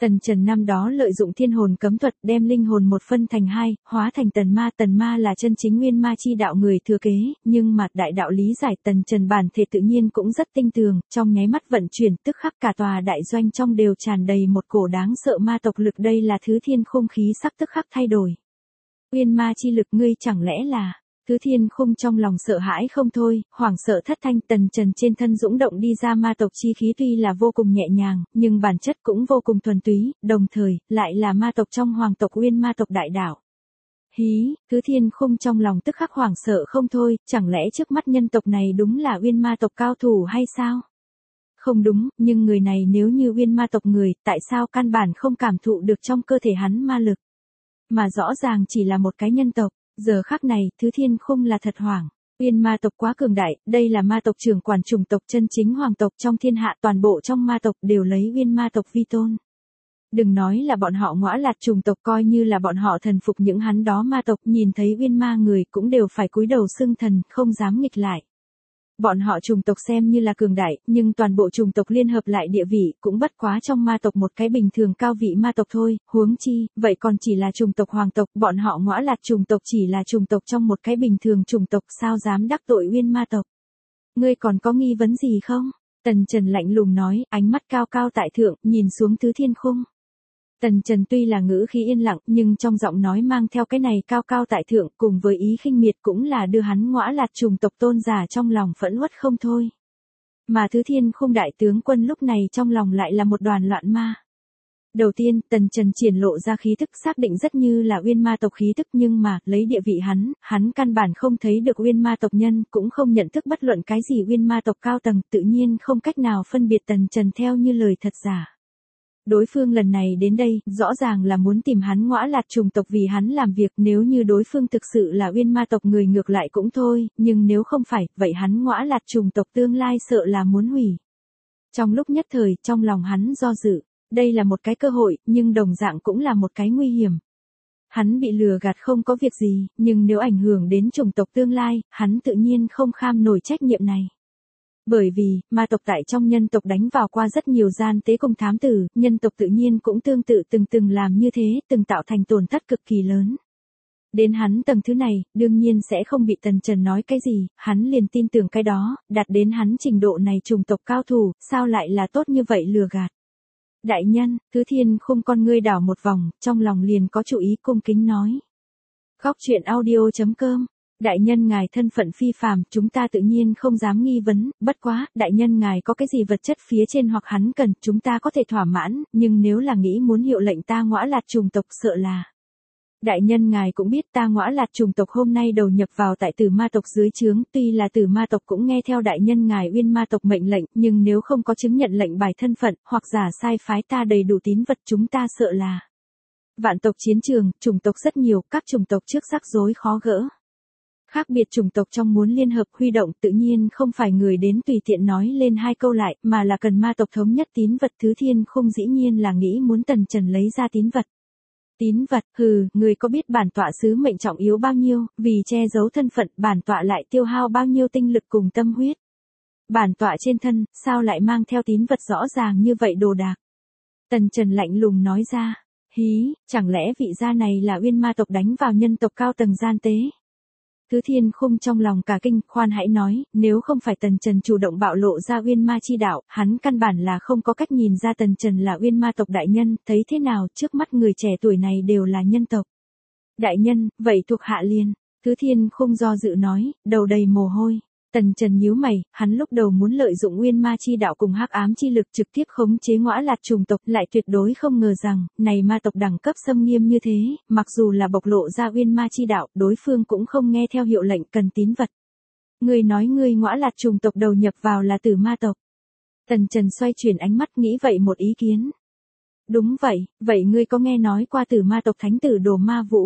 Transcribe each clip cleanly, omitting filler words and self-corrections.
Tần Trần năm đó lợi dụng thiên hồn cấm thuật đem linh hồn một phân thành hai, hóa thành tần ma là chân chính nguyên ma chi đạo người thừa kế, nhưng mà đại đạo lý giải Tần Trần bản thể tự nhiên cũng rất tinh tường, trong nháy mắt vận chuyển tức khắc cả tòa đại doanh trong đều tràn đầy một cổ đáng sợ ma tộc lực, đây là thứ thiên khung khí sắc tức khắc thay đổi. Nguyên ma chi lực ngươi chẳng lẽ là... Thứ thiên khung trong lòng sợ hãi không thôi, hoảng sợ thất thanh. Tần Trần trên thân dũng động đi ra ma tộc chi khí tuy là vô cùng nhẹ nhàng, nhưng bản chất cũng vô cùng thuần túy, đồng thời, lại là ma tộc trong hoàng tộc Uyên ma tộc đại đạo. Hí, Thứ thiên khung trong lòng tức khắc hoảng sợ không thôi, chẳng lẽ trước mắt nhân tộc này đúng là Uyên ma tộc cao thủ hay sao? Không đúng, nhưng người này nếu như Uyên ma tộc người, tại sao căn bản không cảm thụ được trong cơ thể hắn ma lực? Mà rõ ràng chỉ là một cái nhân tộc. Giờ khắc này, Thứ thiên khung là thật hoảng. Uyên ma tộc quá cường đại, đây là ma tộc trưởng quản chủng tộc chân chính hoàng tộc trong thiên hạ, toàn bộ trong ma tộc đều lấy Uyên ma tộc vi tôn. Đừng nói là bọn họ ngõa lạt chủng tộc, coi như là bọn họ thần phục những hắn đó ma tộc, nhìn thấy Uyên ma người cũng đều phải cúi đầu xưng thần, không dám nghịch lại. Bọn họ chủng tộc xem như là cường đại, nhưng toàn bộ chủng tộc liên hợp lại địa vị cũng bất quá trong ma tộc một cái bình thường cao vị ma tộc thôi, huống chi, vậy còn chỉ là chủng tộc hoàng tộc, bọn họ ngõa lạt chủng tộc chỉ là chủng tộc trong một cái bình thường chủng tộc, sao dám đắc tội Uyên ma tộc. Ngươi còn có nghi vấn gì không? Tần Trần lạnh lùng nói, ánh mắt cao cao tại thượng, nhìn xuống Thứ thiên khung. Tần Trần tuy là ngữ khí yên lặng, nhưng trong giọng nói mang theo cái này cao cao tại thượng, cùng với ý khinh miệt cũng là đưa hắn ngõa lạt chủng tộc tôn giả trong lòng phẫn uất không thôi. Mà Thứ thiên khung đại tướng quân lúc này trong lòng lại là một đoàn loạn ma. Đầu tiên, Tần Trần triển lộ ra khí thức xác định rất như là Uyên ma tộc khí thức, nhưng mà, lấy địa vị hắn căn bản không thấy được Uyên ma tộc nhân, cũng không nhận thức bất luận cái gì Uyên ma tộc cao tầng, tự nhiên không cách nào phân biệt Tần Trần theo như lời thật giả. Đối phương lần này đến đây, rõ ràng là muốn tìm hắn ngõa lạt chủng tộc vì hắn làm việc, nếu như đối phương thực sự là Uyên ma tộc người ngược lại cũng thôi, nhưng nếu không phải, vậy hắn ngõa lạt chủng tộc tương lai sợ là muốn hủy. Trong lúc nhất thời, trong lòng hắn do dự, đây là một cái cơ hội, nhưng đồng dạng cũng là một cái nguy hiểm. Hắn bị lừa gạt không có việc gì, nhưng nếu ảnh hưởng đến chủng tộc tương lai, hắn tự nhiên không kham nổi trách nhiệm này. Bởi vì, ma tộc tại trong nhân tộc đánh vào qua rất nhiều gian tế cùng thám tử, nhân tộc tự nhiên cũng tương tự từng làm như thế, từng tạo thành tổn thất cực kỳ lớn. Đến hắn tầng thứ này, đương nhiên sẽ không bị Tần Trần nói cái gì, hắn liền tin tưởng cái đó, đạt đến hắn trình độ này chủng tộc cao thủ, sao lại là tốt như vậy lừa gạt. Đại nhân, Thứ thiên khung con ngươi đảo một vòng, trong lòng liền có chủ ý cung kính nói. Góc truyện audio.com. Đại nhân ngài thân phận phi phàm, chúng ta tự nhiên không dám nghi vấn, bất quá, đại nhân ngài có cái gì vật chất phía trên hoặc hắn cần, chúng ta có thể thỏa mãn, nhưng nếu là nghĩ muốn hiệu lệnh ta ngõa lạt chủng tộc sợ là. Đại nhân ngài cũng biết ta ngõa lạt chủng tộc hôm nay đầu nhập vào tại Tử ma tộc dưới trướng, tuy là Tử ma tộc cũng nghe theo đại nhân ngài Uyên ma tộc mệnh lệnh, nhưng nếu không có chứng nhận lệnh bài thân phận, hoặc giả sai phái ta đầy đủ tín vật, chúng ta sợ là. Vạn tộc chiến trường, chủng tộc rất nhiều, các chủng tộc trước rắc rối khó gỡ. Khác biệt chủng tộc trong muốn liên hợp huy động tự nhiên không phải người đến tùy tiện nói lên hai câu lại, mà là cần ma tộc thống nhất tín vật. Thứ thiên khung dĩ nhiên là nghĩ muốn Tần Trần lấy ra tín vật. Tín vật, người có biết bản tọa sứ mệnh trọng yếu bao nhiêu, vì che giấu thân phận bản tọa lại tiêu hao bao nhiêu tinh lực cùng tâm huyết. Bản tọa trên thân, sao lại mang theo tín vật rõ ràng như vậy đồ đạc. Tần Trần lạnh lùng nói ra, hí, chẳng lẽ vị gia này là Uyên ma tộc đánh vào nhân tộc cao tầng gian tế. Thứ thiên khung trong lòng cả kinh, khoan hãy nói, nếu không phải Tần Trần chủ động bạo lộ ra Uyên ma chi đạo, hắn căn bản là không có cách nhìn ra Tần Trần là Uyên ma tộc đại nhân, thấy thế nào, trước mắt người trẻ tuổi này đều là nhân tộc. Đại nhân, vậy thuộc hạ liền. Thứ thiên khung do dự nói, đầu đầy mồ hôi. Tần Trần nhíu mày, hắn lúc đầu muốn lợi dụng Uyên ma chi đạo cùng hắc ám chi lực trực tiếp khống chế ngõa lạt chủng tộc, lại tuyệt đối không ngờ rằng, này ma tộc đẳng cấp xâm nghiêm như thế, mặc dù là bộc lộ ra Uyên ma chi đạo, đối phương cũng không nghe theo hiệu lệnh cần tín vật. Người nói người ngõa lạt chủng tộc đầu nhập vào là Tử ma tộc. Tần Trần xoay chuyển ánh mắt nghĩ vậy một ý kiến. Đúng vậy, vậy ngươi có nghe nói qua Tử ma tộc thánh tử Đồ Ma Vũ?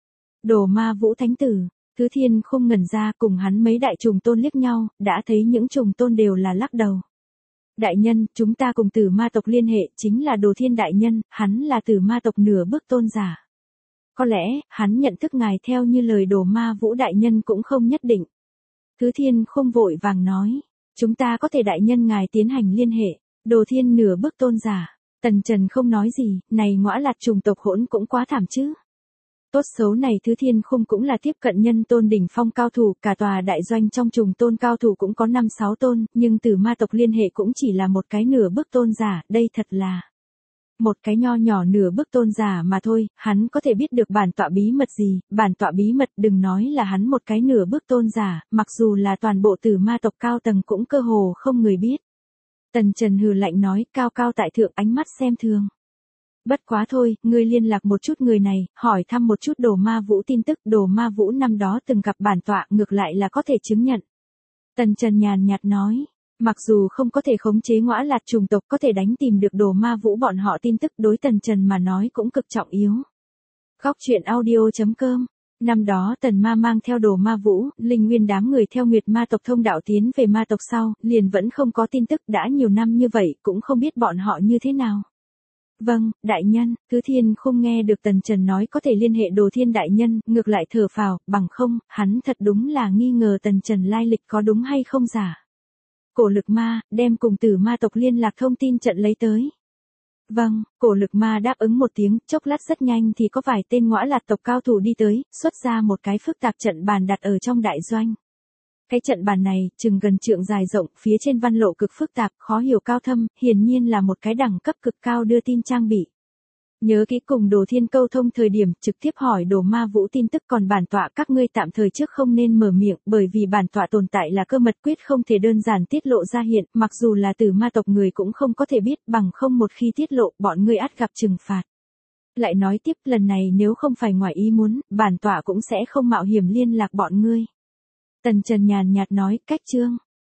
Đồ Ma Vũ thánh tử. Thứ thiên khung ngẩn ra, cùng hắn mấy đại trùng tôn liếc nhau, đã thấy những trùng tôn đều là lắc đầu. Đại nhân, chúng ta cùng Tử ma tộc liên hệ, chính là Đồ Thiên đại nhân, hắn là Tử ma tộc nửa bước tôn giả. Có lẽ, hắn nhận thức ngài theo như lời Đồ Ma Vũ đại nhân cũng không nhất định. Thứ thiên khung vội vàng nói, chúng ta có thể đại nhân ngài tiến hành liên hệ, Đồ Thiên nửa bước tôn giả. Tần Trần không nói gì, này ngõa lạt trùng tộc hỗn cũng quá thảm chứ. Tốt xấu này Thứ Thiên Khung cũng là tiếp cận nhân tôn đỉnh phong cao thủ, cả tòa đại doanh trong trùng tôn cao thủ cũng có 5-6 tôn, nhưng từ ma tộc liên hệ cũng chỉ là một cái nửa bước tôn giả, đây thật là một cái nho nhỏ nửa bước tôn giả mà thôi, hắn có thể biết được bản tọa bí mật gì, bản tọa bí mật đừng nói là hắn một cái nửa bước tôn giả, mặc dù là toàn bộ tử ma tộc cao tầng cũng cơ hồ không người biết. Tần Trần hừ lạnh nói, cao cao tại thượng ánh mắt xem thường. Bất quá thôi, ngươi liên lạc một chút người này, hỏi thăm một chút Đồ Ma Vũ tin tức, Đồ Ma Vũ năm đó từng gặp bản tọa, ngược lại là có thể chứng nhận. Tần Trần nhàn nhạt nói, mặc dù không có thể khống chế ngõa lạt trùng tộc, có thể đánh tìm được Đồ Ma Vũ bọn họ tin tức, đối Tần Trần mà nói cũng cực trọng yếu. Góc truyện audio.com. Năm đó Tần Ma mang theo Đồ Ma Vũ, Linh Nguyên đám người theo Nguyệt Ma tộc thông đạo tiến về ma tộc sau, liền vẫn không có tin tức, đã nhiều năm như vậy, cũng không biết bọn họ như thế nào. Vâng, đại nhân, Thứ Thiên Khung nghe được Tần Trần nói có thể liên hệ Đồ Thiên đại nhân, ngược lại thở phào, bằng không, hắn thật đúng là nghi ngờ Tần Trần lai lịch có đúng hay không giả. Cổ Lực Ma, đem cùng tử ma tộc liên lạc thông tin trận lấy tới. Vâng, Cổ Lực Ma đáp ứng một tiếng, chốc lát rất nhanh thì có vài tên ngõa lạt tộc cao thủ đi tới, xuất ra một cái phức tạp trận bàn đặt ở trong đại doanh. Cái trận bàn này, chừng gần trượng dài rộng, phía trên văn lộ cực phức tạp, khó hiểu cao thâm, hiển nhiên là một cái đẳng cấp cực cao đưa tin trang bị. Nhớ kỹ cùng Đồ Thiên câu thông thời điểm, trực tiếp hỏi Đồ Ma Vũ tin tức, còn bản tọa các ngươi tạm thời trước không nên mở miệng, bởi vì bản tọa tồn tại là cơ mật quyết không thể đơn giản tiết lộ ra hiện, mặc dù là từ ma tộc người cũng không có thể biết, bằng không một khi tiết lộ, bọn ngươi ắt gặp trừng phạt. Lại nói tiếp, lần này nếu không phải ngoài ý muốn, bản tọa cũng sẽ không mạo hiểm liên lạc bọn ngươi. Tần Trần nhàn nhạt nói, cách chương.